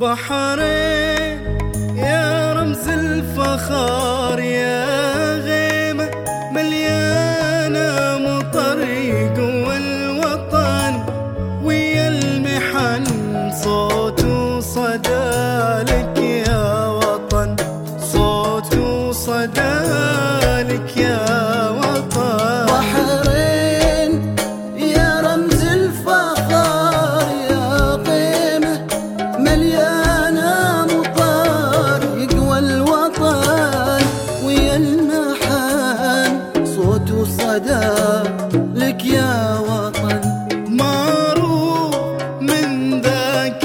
بحرين يا رمز الفخار، يا غيمة مليانة مطر يقوى الوطن ويا المحن، صوت وصدى لك يا وطن، صوت وصدى لك يا وطن. بحرين يا رمز الفخار، يا قيمة مليانة مطر يقوى الوطن ويا المحن، صوت وصدى لك يا وطن. معروف من ذاك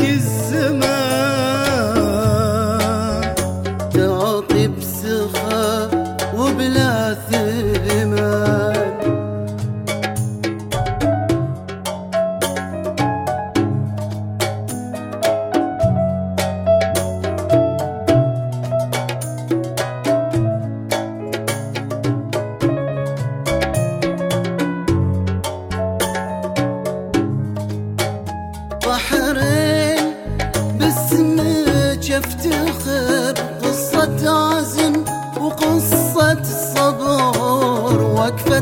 الزمان تعطي بسخاء وبلا ثمان. بحرين باسمك افتخر، قصة عزم وقصة صبر، وقفة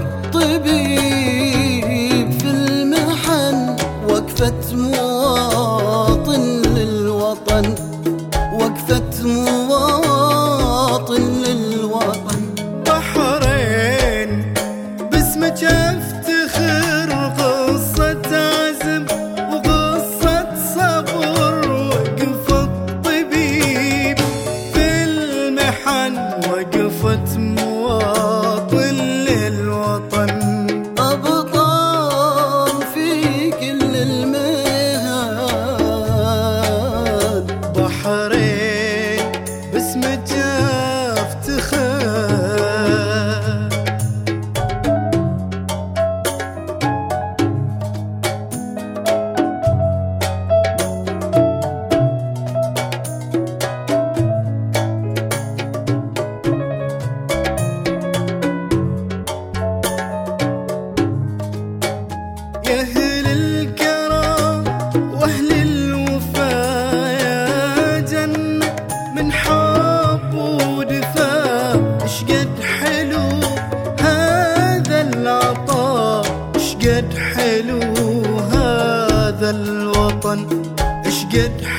طبيب في المحن، وقفة مواطن للوطن، وقفة مواطن للوطن. بحرين باسمك افتخر، قصة عزم وقصة صبر، وقفة طبيب في المحن، وقفة مواطن للوطن. أبطال في كل المهن، بحرين باسمك افتخر. يا أهل الكرم وأهل الوفا، يا جنة من حب ودفا، اشقد حلو هذا العطاء، اشقد حلو هذا الوطن، اشقد